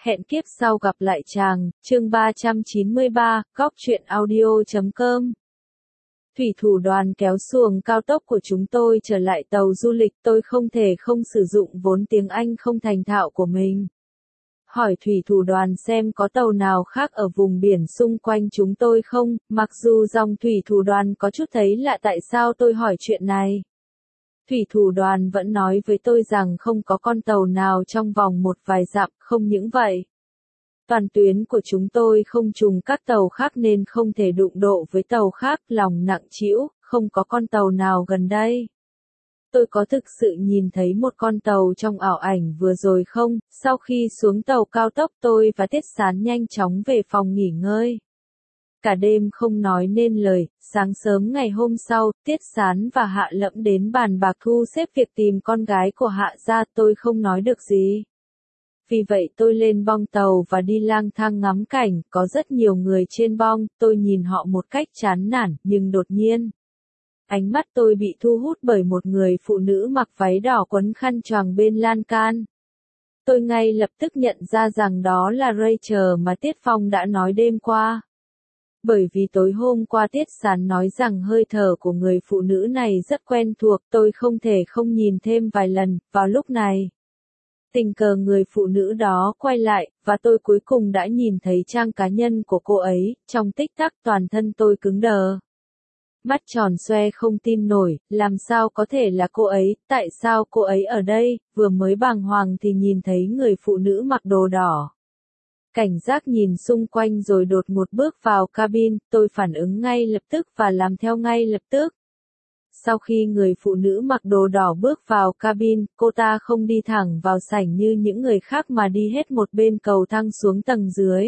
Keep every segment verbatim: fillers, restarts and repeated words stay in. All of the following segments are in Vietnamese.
Hẹn kiếp sau gặp lại chàng, chương ba trăm chín mươi ba, góc truyện audio chấm com. Thủy thủ đoàn kéo xuồng cao tốc của chúng tôi trở lại tàu du lịch, tôi không thể không sử dụng vốn tiếng Anh không thành thạo của mình. Hỏi thủy thủ đoàn xem có tàu nào khác ở vùng biển xung quanh chúng tôi không, mặc dù dòng thủy thủ đoàn có chút thấy lạ tại sao tôi hỏi chuyện này. Thủy thủ đoàn vẫn nói với tôi rằng không có con tàu nào trong vòng một vài dặm, không những vậy. Toàn tuyến của chúng tôi không trùng các tàu khác nên không thể đụng độ với tàu khác, lòng nặng trĩu, không có con tàu nào gần đây. Tôi có thực sự nhìn thấy một con tàu trong ảo ảnh vừa rồi không? Sau khi xuống tàu cao tốc tôi và Tiết Sán nhanh chóng về phòng nghỉ ngơi. Cả đêm không nói nên lời, sáng sớm ngày hôm sau, Tiết Sán và Hạ Lẫm đến bàn bạc thu xếp việc tìm con gái của Hạ gia, tôi không nói được gì. Vì vậy tôi lên bong tàu và đi lang thang ngắm cảnh, có rất nhiều người trên bong, tôi nhìn họ một cách chán nản, nhưng đột nhiên. Ánh mắt tôi bị thu hút bởi một người phụ nữ mặc váy đỏ quấn khăn choàng bên lan can. Tôi ngay lập tức nhận ra rằng đó là Rachel mà Tiết Phong đã nói đêm qua. Bởi vì tối hôm qua Tiết Sán nói rằng hơi thở của người phụ nữ này rất quen thuộc, tôi không thể không nhìn thêm vài lần, vào lúc này. Tình cờ người phụ nữ đó quay lại, và tôi cuối cùng đã nhìn thấy trang cá nhân của cô ấy, trong tích tắc toàn thân tôi cứng đờ. Mắt tròn xoe không tin nổi, làm sao có thể là cô ấy, tại sao cô ấy ở đây, vừa mới bàng hoàng thì nhìn thấy người phụ nữ mặc đồ đỏ. Cảnh giác nhìn xung quanh rồi đột ngột bước vào cabin, tôi phản ứng ngay lập tức và làm theo ngay lập tức. Sau khi người phụ nữ mặc đồ đỏ bước vào cabin, cô ta không đi thẳng vào sảnh như những người khác mà đi hết một bên cầu thang xuống tầng dưới.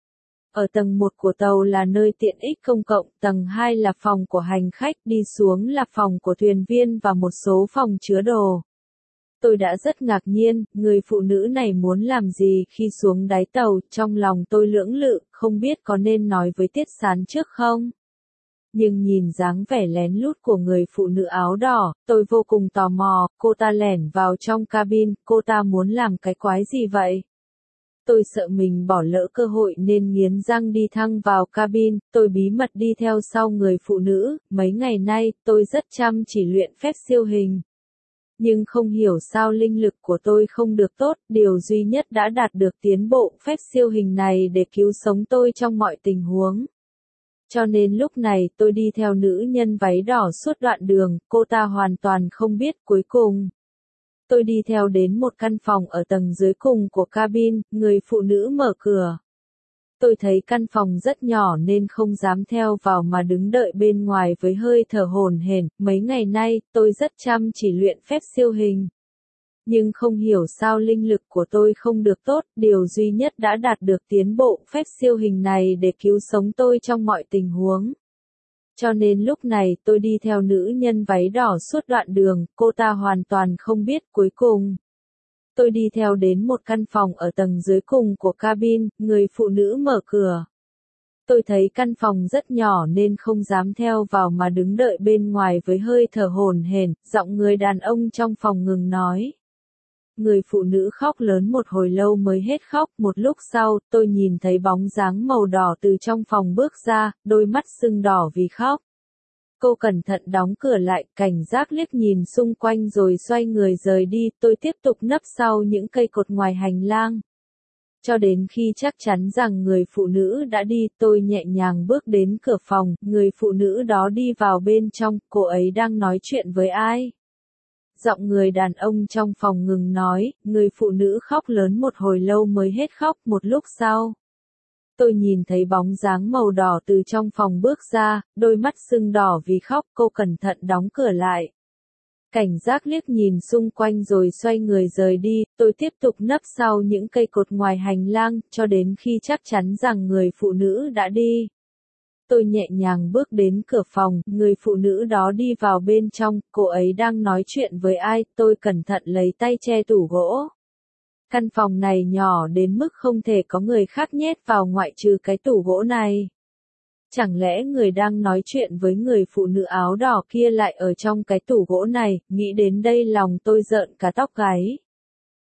Ở tầng một của tàu là nơi tiện ích công cộng, tầng hai là phòng của hành khách, đi xuống là phòng của thuyền viên và một số phòng chứa đồ. Tôi đã rất ngạc nhiên, người phụ nữ này muốn làm gì khi xuống đáy tàu, trong lòng tôi lưỡng lự, không biết có nên nói với Tiết Sán trước không. Nhưng nhìn dáng vẻ lén lút của người phụ nữ áo đỏ, tôi vô cùng tò mò, cô ta lẻn vào trong cabin, cô ta muốn làm cái quái gì vậy? Tôi sợ mình bỏ lỡ cơ hội nên nghiến răng đi thẳng vào cabin, tôi bí mật đi theo sau người phụ nữ, mấy ngày nay, tôi rất chăm chỉ luyện phép siêu hình. Nhưng không hiểu sao linh lực của tôi không được tốt, điều duy nhất đã đạt được tiến bộ phép siêu hình này để cứu sống tôi trong mọi tình huống. Cho nên lúc này tôi đi theo nữ nhân váy đỏ suốt đoạn đường, cô ta hoàn toàn không biết cuối cùng. Tôi đi theo đến một căn phòng ở tầng dưới cùng của cabin, người phụ nữ mở cửa. Tôi thấy căn phòng rất nhỏ nên không dám theo vào mà đứng đợi bên ngoài với hơi thở hổn hển. Mấy ngày nay, tôi rất chăm chỉ luyện phép siêu hình. Nhưng không hiểu sao linh lực của tôi không được tốt, điều duy nhất đã đạt được tiến bộ phép siêu hình này để cứu sống tôi trong mọi tình huống. Cho nên lúc này tôi đi theo nữ nhân váy đỏ suốt đoạn đường, cô ta hoàn toàn không biết cuối cùng. Tôi đi theo đến một căn phòng ở tầng dưới cùng của cabin, người phụ nữ mở cửa. Tôi thấy căn phòng rất nhỏ nên không dám theo vào mà đứng đợi bên ngoài với hơi thở hổn hển, giọng người đàn ông trong phòng ngừng nói. Người phụ nữ khóc lớn một hồi lâu mới hết khóc, một lúc sau, tôi nhìn thấy bóng dáng màu đỏ từ trong phòng bước ra, đôi mắt sưng đỏ vì khóc. Cô cẩn thận đóng cửa lại, cảnh giác liếc nhìn xung quanh rồi xoay người rời đi, tôi tiếp tục nấp sau những cây cột ngoài hành lang. Cho đến khi chắc chắn rằng người phụ nữ đã đi, tôi nhẹ nhàng bước đến cửa phòng, người phụ nữ đó đi vào bên trong, cô ấy đang nói chuyện với ai? Giọng người đàn ông trong phòng ngừng nói, người phụ nữ khóc lớn một hồi lâu mới hết khóc, một lúc sau. Tôi nhìn thấy bóng dáng màu đỏ từ trong phòng bước ra, đôi mắt sưng đỏ vì khóc, cô cẩn thận đóng cửa lại. Cảnh giác liếc nhìn xung quanh rồi xoay người rời đi, tôi tiếp tục nấp sau những cây cột ngoài hành lang, cho đến khi chắc chắn rằng người phụ nữ đã đi. Tôi nhẹ nhàng bước đến cửa phòng, người phụ nữ đó đi vào bên trong, cô ấy đang nói chuyện với ai, tôi cẩn thận lấy tay che tủ gỗ. Căn phòng này nhỏ đến mức không thể có người khác nhét vào ngoại trừ cái tủ gỗ này. Chẳng lẽ người đang nói chuyện với người phụ nữ áo đỏ kia lại ở trong cái tủ gỗ này, nghĩ đến đây lòng tôi rợn cả tóc gáy.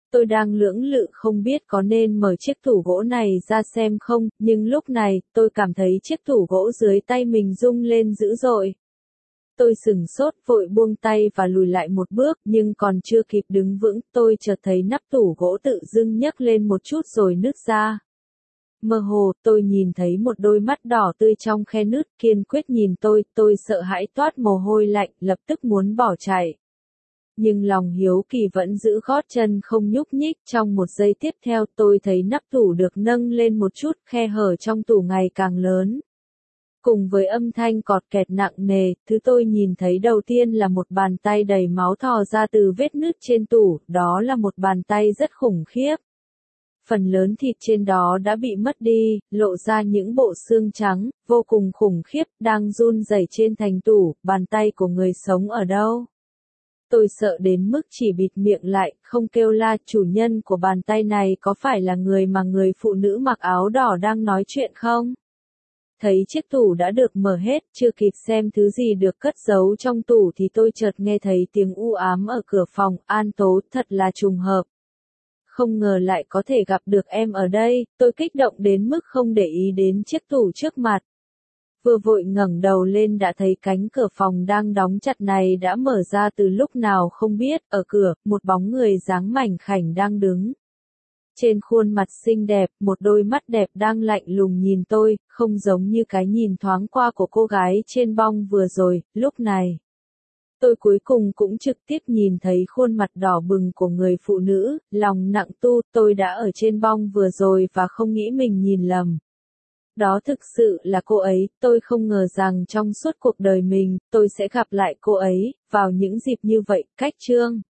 Tôi đang lưỡng lự không biết có nên mở chiếc tủ gỗ này ra xem không, nhưng lúc này, tôi cảm thấy chiếc tủ gỗ dưới tay mình rung lên dữ dội. Tôi sửng sốt, vội buông tay và lùi lại một bước, nhưng còn chưa kịp đứng vững, tôi chợt thấy nắp tủ gỗ tự dưng nhấc lên một chút rồi nứt ra. Mơ hồ, tôi nhìn thấy một đôi mắt đỏ tươi trong khe nứt, kiên quyết nhìn tôi, tôi sợ hãi toát mồ hôi lạnh, lập tức muốn bỏ chạy. Nhưng lòng hiếu kỳ vẫn giữ gót chân không nhúc nhích, trong một giây tiếp theo tôi thấy nắp tủ được nâng lên một chút, khe hở trong tủ ngày càng lớn. Cùng với âm thanh cọt kẹt nặng nề, thứ tôi nhìn thấy đầu tiên là một bàn tay đầy máu thò ra từ vết nứt trên tủ, đó là một bàn tay rất khủng khiếp. Phần lớn thịt trên đó đã bị mất đi, lộ ra những bộ xương trắng, vô cùng khủng khiếp, đang run rẩy trên thành tủ, bàn tay của người sống ở đâu? Tôi sợ đến mức chỉ bịt miệng lại, không kêu la. Chủ nhân của bàn tay này có phải là người mà người phụ nữ mặc áo đỏ đang nói chuyện không? Thấy chiếc tủ đã được mở hết, chưa kịp xem thứ gì được cất giấu trong tủ thì tôi chợt nghe thấy tiếng u ám ở cửa phòng. An Tố, thật là trùng hợp. Không ngờ lại có thể gặp được em ở đây, tôi kích động đến mức không để ý đến chiếc tủ trước mặt. Vừa vội ngẩng đầu lên đã thấy cánh cửa phòng đang đóng chặt này đã mở ra từ lúc nào không biết, ở cửa, một bóng người dáng mảnh khảnh đang đứng. Trên khuôn mặt xinh đẹp, một đôi mắt đẹp đang lạnh lùng nhìn tôi, không giống như cái nhìn thoáng qua của cô gái trên bong vừa rồi. Lúc này, tôi cuối cùng cũng trực tiếp nhìn thấy khuôn mặt đỏ bừng của người phụ nữ, lòng nặng tu. Tôi đã ở trên bong vừa rồi và không nghĩ mình nhìn lầm. Đó thực sự là cô ấy, tôi không ngờ rằng trong suốt cuộc đời mình, tôi sẽ gặp lại cô ấy, vào những dịp như vậy. Cách chương